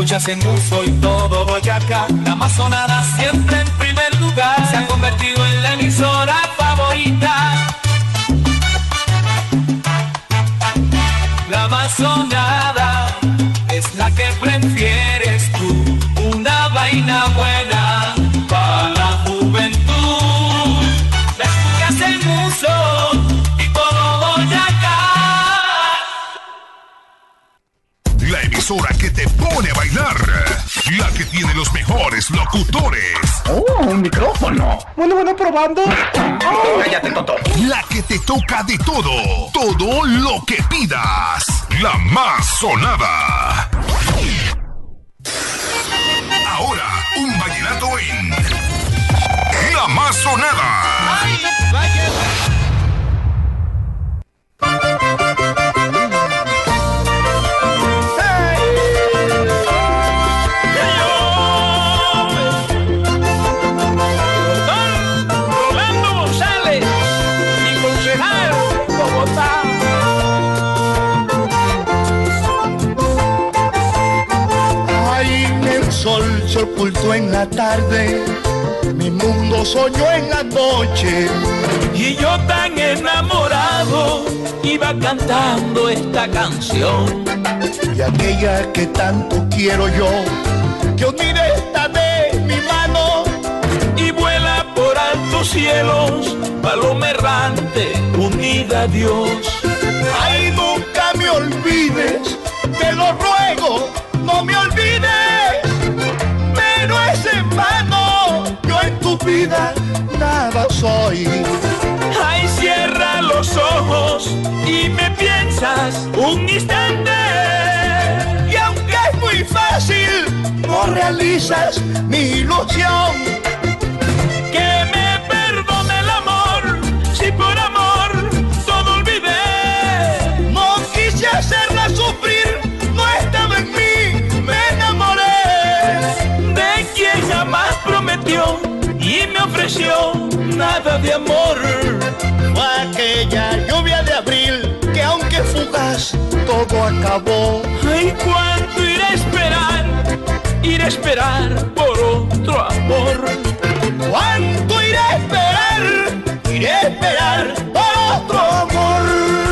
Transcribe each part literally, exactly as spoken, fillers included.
escuchas en uso y todo Boyacá. La más sonada siempre en primer lugar, se ha convertido en la emisora favorita. La más sonada es la que prefieres tú, una vaina buena para la juventud. La escuchas en uso y todo Boyacá. La emisora que te pone a bailar, la que tiene los mejores locutores. ¡Oh, un micrófono! Bueno, bueno, probando. Oh. Cállate, Toto. La que te toca de todo, todo lo que pidas. La más sonada. Ahora, un vallenato en La Más Sonada. ¡Ay, vaya! Sol se ocultó en la tarde, mi mundo soñó en la noche. Y yo tan enamorado iba cantando esta canción. Y aquella que tanto quiero yo, que unida está de mi mano. Y vuela por altos cielos, paloma errante, unida a Dios. Ay, nunca me olvides, te lo ruego, no me olvides. No es en vano, yo en tu vida nada soy. Ay, cierra los ojos y me piensas un instante. Y aunque es muy fácil, no realizas mi ilusión. Que me perdone el amor, si por amor todo olvidé. No quise hacerla sufrir, no estaba en mí, me enamoré. Quien jamás prometió y me ofreció nada de amor. Fue aquella lluvia de abril que aunque fugaz todo acabó. Ay, cuánto iré a esperar, iré a esperar por otro amor. Cuánto iré a esperar, iré a esperar por otro amor.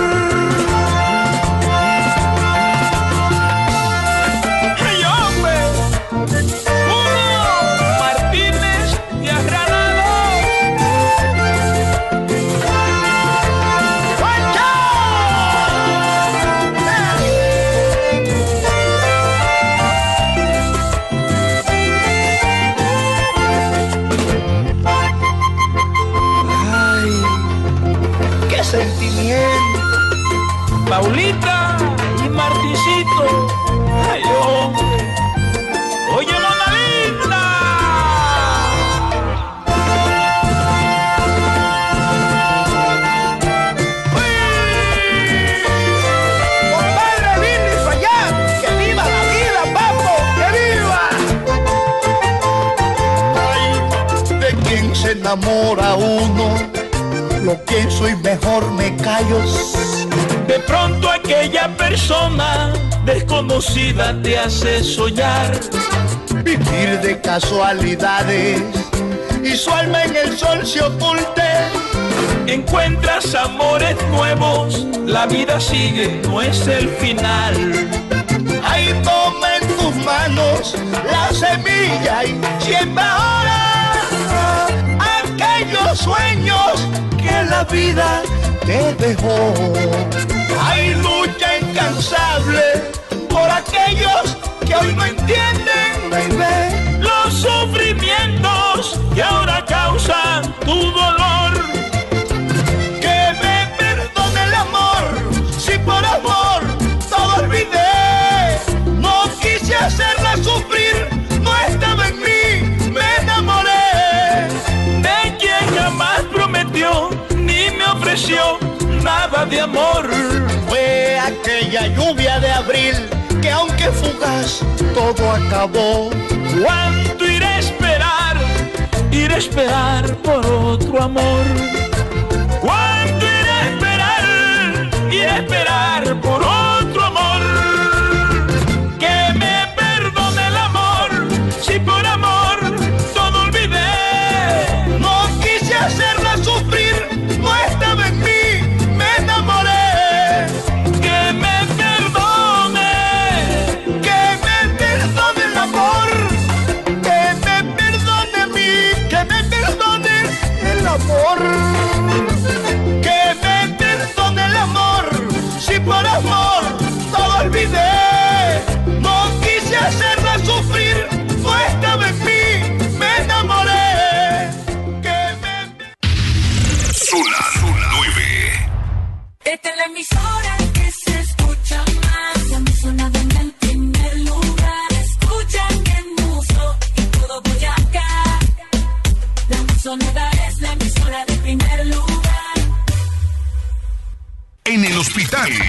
Sentimiento. Paulita y Martincito. Ay, hombre. Oye, Mona Linda. Compadre Billy Fayán, que viva la vida, papo, que viva. Ay, de quien se enamora uno, lo pienso y mejor me callo. De pronto aquella persona desconocida te hace soñar. Vivir de casualidades y su alma en el sol se oculte. Encuentras amores nuevos, la vida sigue, no es el final. Ahí toma en tus manos la semilla y siembra ahora aquellos sueños que la vida te dejó. Hay lucha incansable por aquellos que hoy no entienden, baby, los sufrimientos que ahora causan tu dolor. Que me perdone el amor, si por amor todo olvidé. No quise hacerla sufrir, no estaba en mí, me enamoré. De quien jamás prometió ni me ofreció nada de amor. Fue aquella lluvia de abril que aunque fugaz todo acabó. ¿Cuánto iré a esperar? Iré a esperar por otro amor. ¿Cuánto iré a esperar? Iré a esperar por otro amor. Que me perdone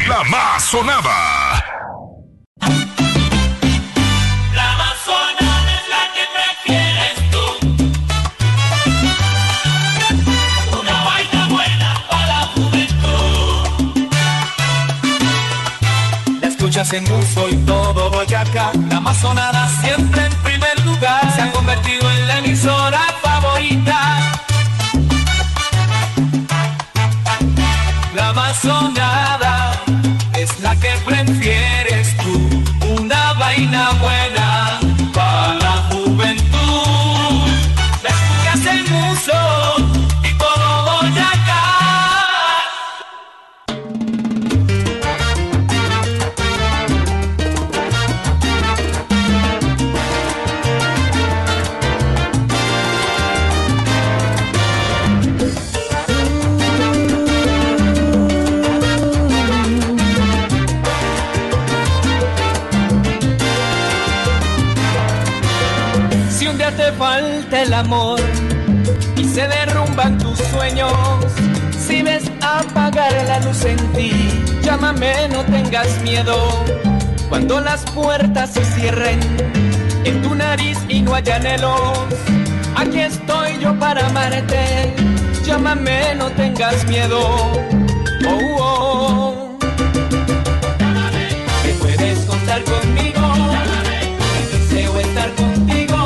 La más sonada. La más sonada es la que prefieres tú. Una vaina buena para la juventud. La escuchas en uso y todo Boyacá. La más sonada siempre en primer lugar. Se ha convertido en la emisora favorita. La más sonada es la que prefieres tú. Una vaina buena para la juventud. La escuchas en uso y todo Boyacá. Te falta el amor y se derrumban tus sueños. Si ves apagar la luz en ti, llámame, no tengas miedo. Cuando las puertas se cierren en tu nariz y no haya anhelos, aquí estoy yo para amarte. Llámame, no tengas miedo. Oh, oh. Que puedes contar conmigo. Que deseo estar contigo.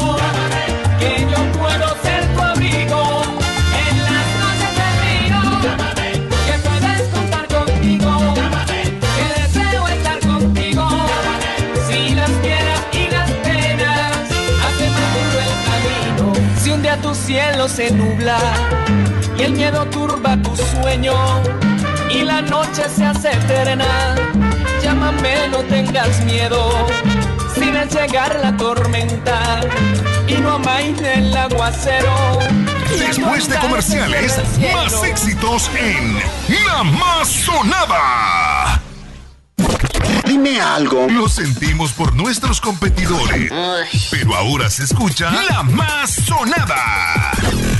Tu cielo se nubla y el miedo turba tu sueño y la noche se hace eterna. Llámame, no tengas miedo. Si ves llegar la tormenta y no amaine el aguacero. Después de comerciales, más éxitos en La Más Sonada. Dime algo. Lo sentimos por nuestros competidores, Ay. pero ahora se escucha La Más Sonada.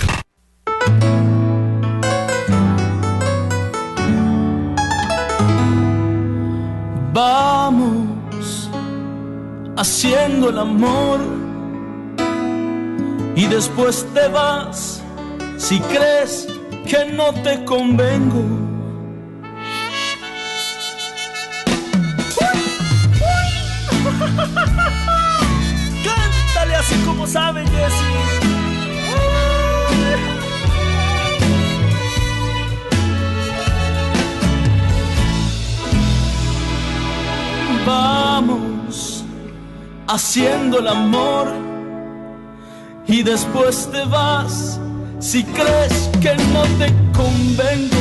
Vamos haciendo el amor y después te vas si crees que no te convengo. Cántale así como sabe Jessie. Vamos haciendo el amor y después te vas si crees que no te convengo.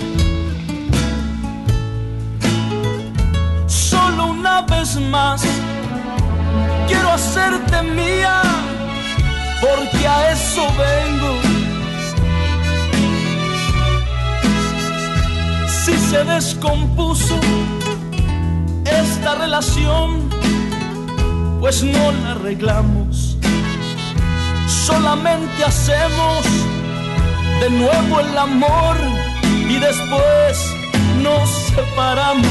Solo una vez más quiero hacerte mía, porque a eso vengo. Si se descompuso esta relación, pues no la arreglamos, solamente hacemos de nuevo el amor y después nos separamos.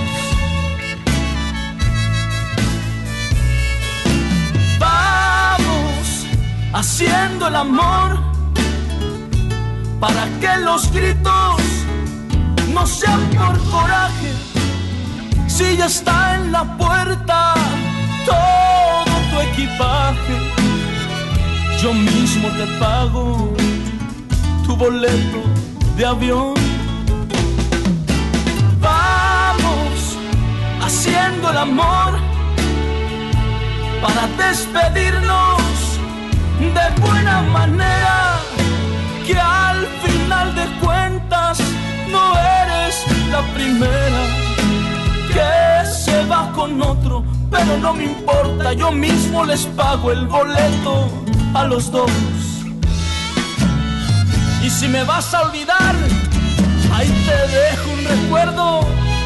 Vamos haciendo el amor para que los gritos no sean por coraje. Si ya está en la puerta todo tu equipaje, yo mismo te pago tu boleto de avión. Vamos haciendo el amor para despedirnos de buena manera, que al final de cuentas no eres la primera que se va con otro, pero no me importa, yo mismo les pago el boleto a los dos. Y si me vas a olvidar, ahí te dejo un recuerdo.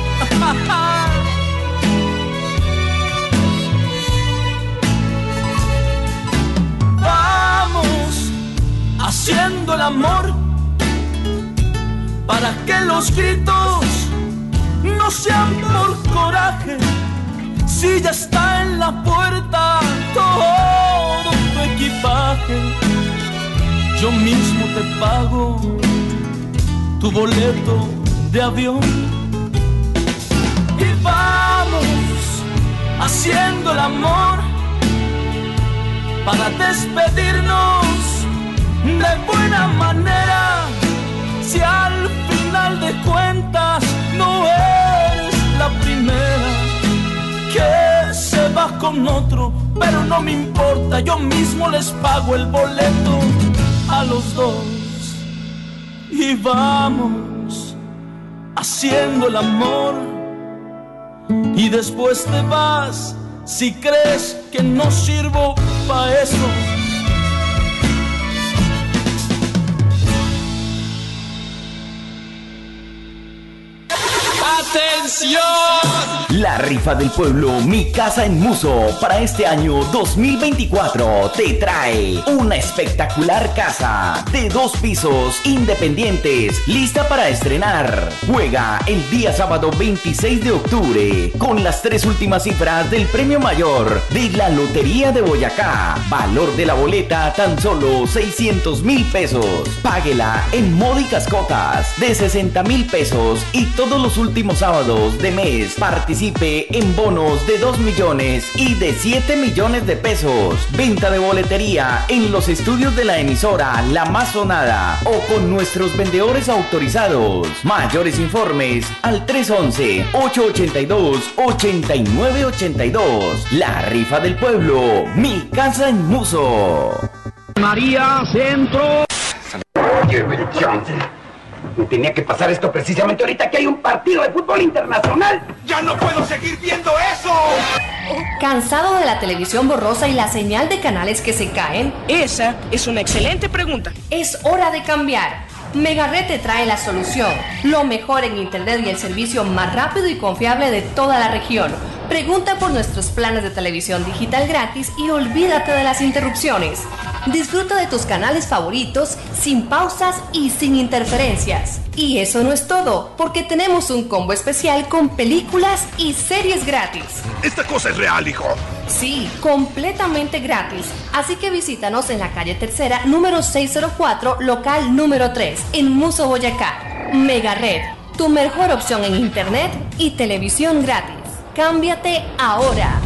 Vamos haciendo el amor para que los gritos no no sean por coraje, si ya está en la puerta todo tu equipaje, yo mismo te pago tu boleto de avión y vamos haciendo el amor para despedirnos de buena manera. Si al final de cuentas no eres la primera que se va con otro, pero no me importa, yo mismo les pago el boleto a los dos y vamos haciendo el amor y después te vas si crees que no sirvo pa' eso. ¡Atención! La rifa del pueblo Mi Casa en Muso para este año dos mil veinticuatro te trae una espectacular casa de dos pisos independientes lista para estrenar. Juega el día sábado veintiséis de octubre con las tres últimas cifras del premio mayor de la Lotería de Boyacá. Valor de la boleta tan solo seiscientos mil pesos. Páguela en módicas cotas de sesenta mil pesos y todos los últimos sábados de mes participe en bonos de dos millones y de siete millones de pesos. Venta de boletería en los estudios de la emisora La Más Sonada o con nuestros vendedores autorizados. Mayores informes al tres once, ocho ochenta y dos, ochenta y nueve ochenta y dos. La rifa del pueblo, Mi Casa en Muso. María, centro. Oye, Johnson, no tenía que pasar esto precisamente ahorita que hay un partido de fútbol internacional. ¡Ya no puedo seguir viendo eso! ¿Cansado de la televisión borrosa y la señal de canales que se caen? Esa es una excelente pregunta. Es hora de cambiar. Megared te trae la solución, lo mejor en internet y el servicio más rápido y confiable de toda la región. Pregunta por nuestros planes de televisión digital gratis y olvídate de las interrupciones. Disfruta de tus canales favoritos sin pausas y sin interferencias. Y eso no es todo, porque tenemos un combo especial con películas y series gratis. Esta cosa es real, hijo. Sí, completamente gratis. Así que visítanos en la calle Tercera, número seiscientos cuatro, local número tres, en Muso, Boyacá. Megared, tu mejor opción en internet y televisión gratis. Cámbiate ahora.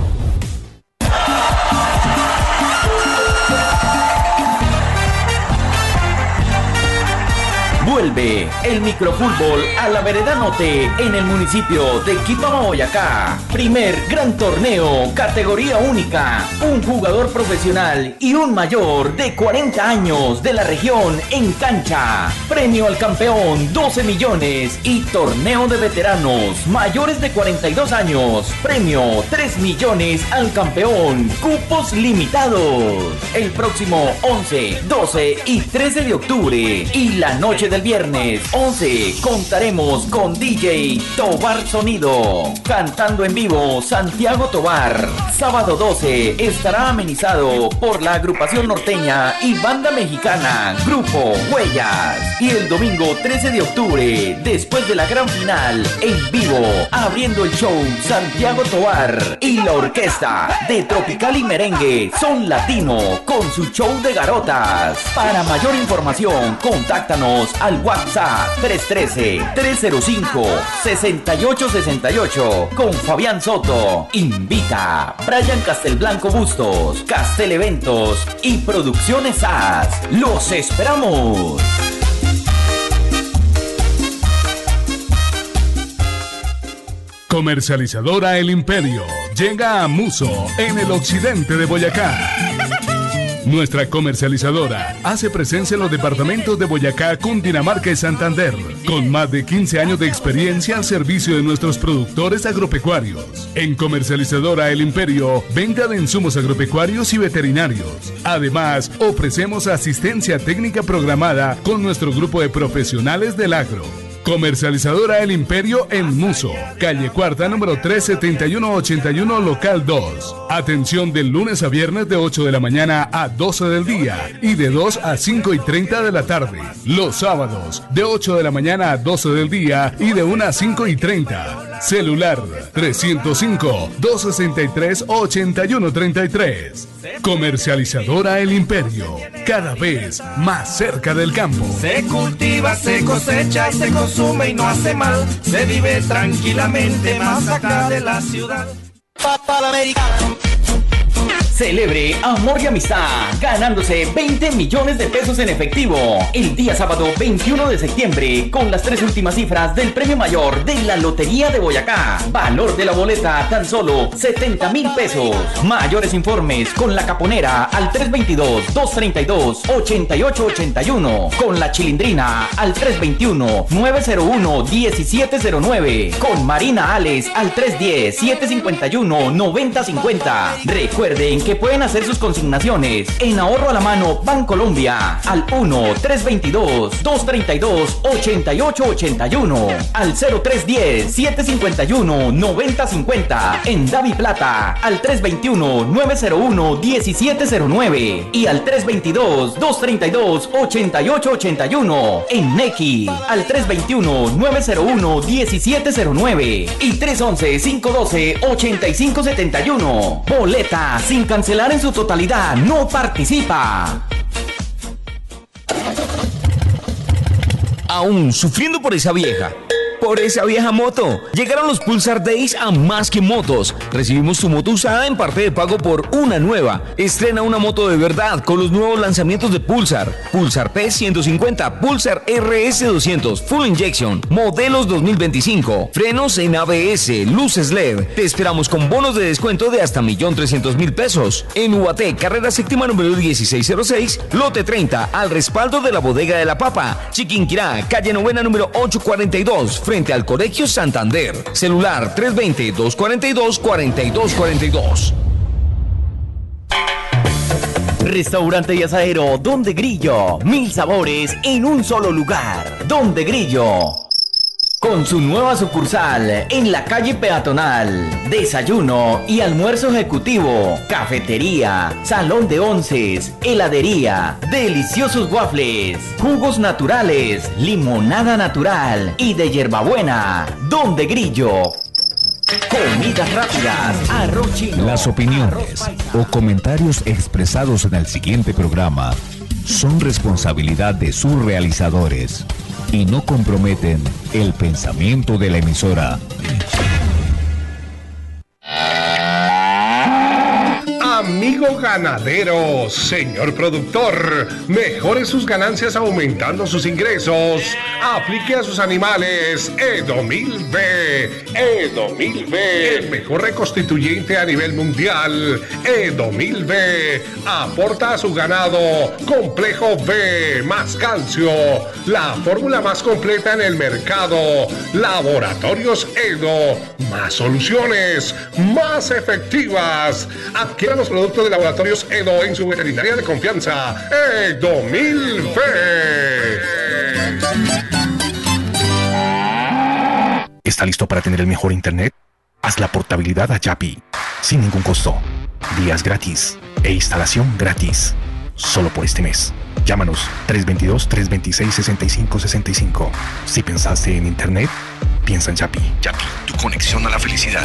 Vuelve el microfútbol a la Vereda Norte en el municipio de Quibama, Boyacá. Primer gran torneo, categoría única. Un jugador profesional y un mayor de cuarenta años de la región en cancha. Premio al campeón doce millones y torneo de veteranos mayores de cuarenta y dos años. Premio tres millones al campeón. Cupos limitados. El próximo once, doce y trece de octubre y la noche del viernes once contaremos con D J Tobar Sonido, cantando en vivo Santiago Tobar. Sábado doce estará amenizado por la agrupación norteña y banda mexicana Grupo Huellas. Y el domingo trece de octubre, después de la gran final, en vivo, abriendo el show Santiago Tobar y la orquesta de Tropical y Merengue Son Latino con su show de garotas. Para mayor información, contáctanos al WhatsApp tres uno tres, tres cero cinco, seis ocho seis ocho con Fabián Soto. Invita Brian Castelblanco Bustos, Castel Eventos y Producciones A S. ¡Los esperamos! Comercializadora El Imperio llega a Muso, en el occidente de Boyacá. Nuestra comercializadora hace presencia en los departamentos de Boyacá, Cundinamarca y Santander, con más de quince años de experiencia al servicio de nuestros productores agropecuarios. En Comercializadora El Imperio, venta de insumos agropecuarios y veterinarios. Además, ofrecemos asistencia técnica programada con nuestro grupo de profesionales del agro. Comercializadora El Imperio en Muso, calle Cuarta, número tres setenta y uno ochenta y uno, local dos. Atención de lunes a viernes de ocho de la mañana a doce del día y de dos a cinco y treinta de la tarde. Los sábados de ocho de la mañana a doce del día y de una a cinco y treinta. Celular trescientos cinco, doscientos sesenta y tres, ochenta y uno treinta y tres. Comercializadora El Imperio, cada vez más cerca del campo. Se cultiva, se cosecha y se consume y no hace mal. Se vive tranquilamente más acá de la ciudad. Papá americano. Celebre amor y amistad ganándose veinte millones de pesos en efectivo el día sábado veintiuno de septiembre con las tres últimas cifras del premio mayor de la Lotería de Boyacá. Valor de la boleta tan solo setenta mil pesos. Mayores informes con la Caponera al tres veintidós, doscientos treinta y dos, ochenta y ocho ochenta y uno. Con la Chilindrina al tres veintiuno, novecientos uno, diecisiete cero nueve. Con Marina Ales al tres diez, setecientos cincuenta y uno, noventa cincuenta. Recuerden que pueden hacer sus consignaciones en Ahorro a la Mano Bancolombia al uno, tres veintidós, doscientos treinta y dos, ochenta y ocho ochenta y uno, al cero tres diez, setecientos cincuenta y uno, noventa cincuenta, en Davi Plata al tres veintiuno, novecientos uno, diecisiete cero nueve y al tres veintidós, doscientos treinta y dos, ochenta y ocho ochenta y uno, en Nequi al tres veintiuno, novecientos uno, diecisiete cero nueve y tres once, cinco doce, ochenta y cinco setenta y uno. Boleta sin cancelar en su totalidad, no participa. Aún sufriendo por esa vieja, por esa vieja moto. Llegaron los Pulsar Days a Más que Motos. Recibimos tu moto usada en parte de pago por una nueva. Estrena una moto de verdad con los nuevos lanzamientos de Pulsar. Pulsar P ciento cincuenta, Pulsar R S doscientos, Full Injection, modelos dos mil veinticinco, frenos en A B S, luces L E D. Te esperamos con bonos de descuento de hasta un millón trescientos mil pesos. En U A T, carrera séptima número dieciséis cero seis, lote treinta, al respaldo de la Bodega de la Papa. Chiquinquirá, calle novena número ochocientos cuarenta y dos, frente al Colegio Santander. Celular tres veinte, doscientos cuarenta y dos, cuarenta y dos cuarenta y dos. Restaurante y asadero Donde Grillo. Mil sabores en un solo lugar. Donde Grillo. Con su nueva sucursal en la calle peatonal. Desayuno y almuerzo ejecutivo. Cafetería, salón de onces, heladería, deliciosos waffles, jugos naturales, limonada natural y de hierbabuena. Donde Grillo. Comidas rápidas, arroz chino. Las opiniones o comentarios expresados en el siguiente programa son responsabilidad de sus realizadores y no comprometen el pensamiento de la emisora. Amigo ganadero, señor productor, mejore sus ganancias aumentando sus ingresos. Aplique a sus animales Edomil B. Edomil B, el mejor reconstituyente a nivel mundial. Edomil B aporta a su ganado complejo B más calcio, la fórmula más completa en el mercado. Laboratorios Edo, más soluciones, más efectivas. Adquiera los productos de Laboratorios Edo en su veterinaria de confianza, Edomil B. ¿Está listo para tener el mejor internet? Haz la portabilidad a Yapi, sin ningún costo, días gratis e instalación gratis, solo por este mes. Llámanos tres veintidós, tres veintiséis, sesenta y cinco sesenta y cinco. Si pensaste en internet, piensa en Yapi. Yapi, tu conexión a la felicidad.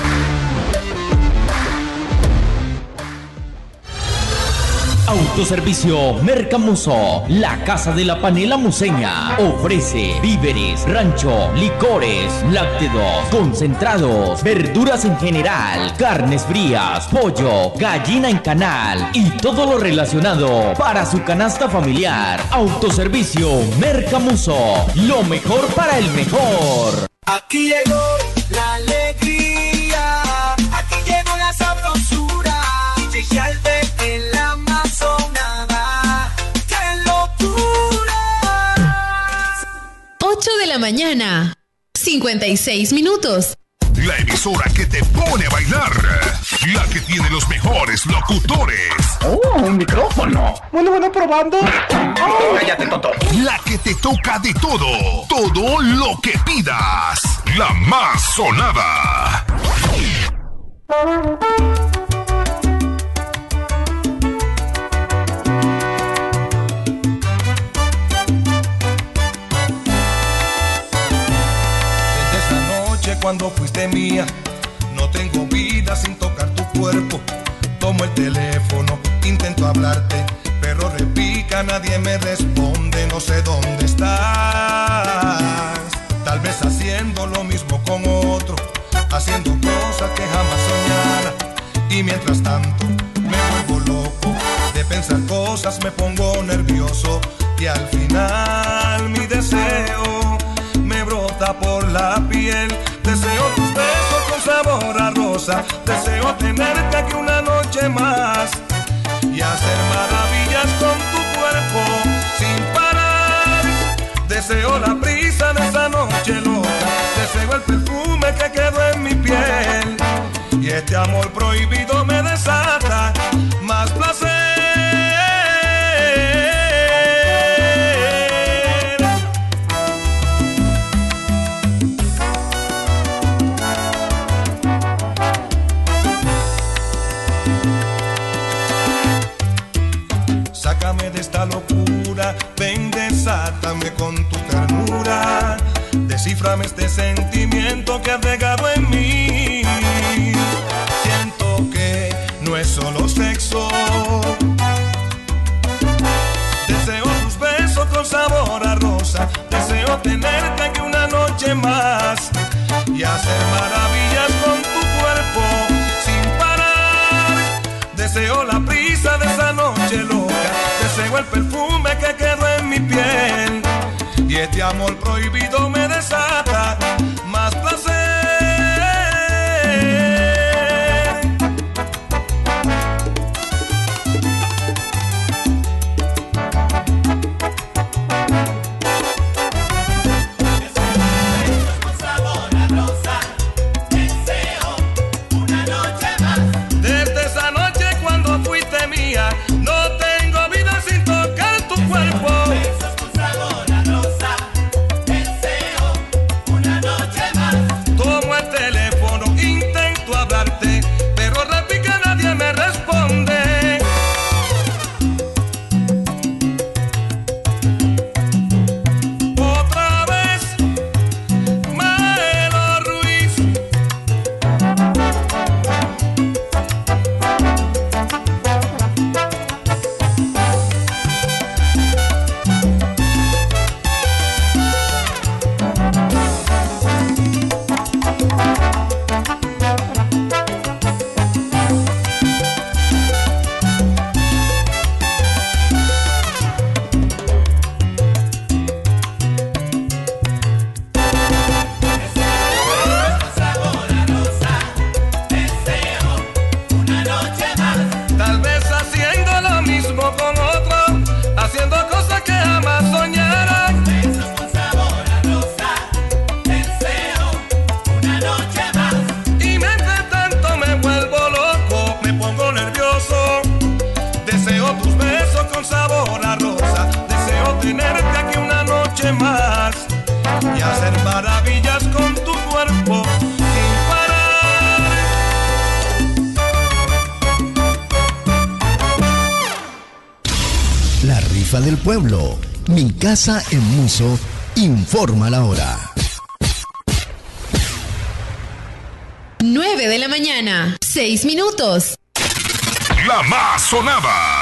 Autoservicio Mercamuso, la casa de la panela museña. Ofrece víveres, rancho, licores, lácteos, concentrados, verduras en general, carnes frías, pollo, gallina en canal y todo lo relacionado para su canasta familiar. Autoservicio Mercamuso, lo mejor para el mejor. Aquí llegó la alegría, aquí llegó la sabrosura. D J Albert en la Amazonada, ¡qué locura! ocho de la mañana, cincuenta y seis minutos. La emisora que te pone a bailar, la que tiene los mejores locutores. ¡Oh, un micrófono! Bueno, bueno, probando. Oh, cállate, tonto. La que te toca de todo, todo lo que pidas. La más sonada. cuando fuiste mía. No tengo vida sin tocar tu cuerpo. Tomo el teléfono, intento hablarte, pero repica, nadie me responde. No sé dónde estás. Tal vez haciendo lo mismo con otro, haciendo cosas que jamás soñara. Y mientras tanto me vuelvo loco de pensar cosas, me pongo nervioso. Y al final mi deseo me brota por la piel. Deseo tus besos con sabor a rosa. Deseo tenerte aquí una noche más y hacer maravillas con tu cuerpo sin parar. Deseo la brisa de esa noche loca. Deseo el perfume que quedó en mi piel. Y este amor prohibido me desata más placer. Sácame de esta locura, ven, desátame con tu ternura. Descíframe este sentimiento que ha regado en mí. Siento que no es solo sexo. Deseo tus besos con sabor a rosa. Deseo tenerte aquí una noche más y hacer maravillas con tu cuerpo sin parar. Deseo la brisa de esa noche loca. Deseo el perfume que quedó en mi piel. Y este amor prohibido me desata más placer. Desde esa noche cuando fuiste mía, no tengo vida sin tocar tu cuerpo. Besos con sabor a rosa, deseo una noche más. Tomo el teléfono, intento hablarte, pero repica, nadie me responde. Otra vez, Maelo Ruiz. Tal vez haciendo lo mismo con otro, haciendo cosas que jamás soñaran. Besos con sabor a rosa, deseo una noche más. Y mientras tanto me vuelvo loco, me pongo nervioso. Deseo tus besos con sabor a rosa. Deseo tenerte aquí una noche más y hacer maravillas con tu cuerpo sin parar. La rifa del pueblo. Mi casa en Muso informa la hora. nueve de la mañana, seis minutos. La más sonada.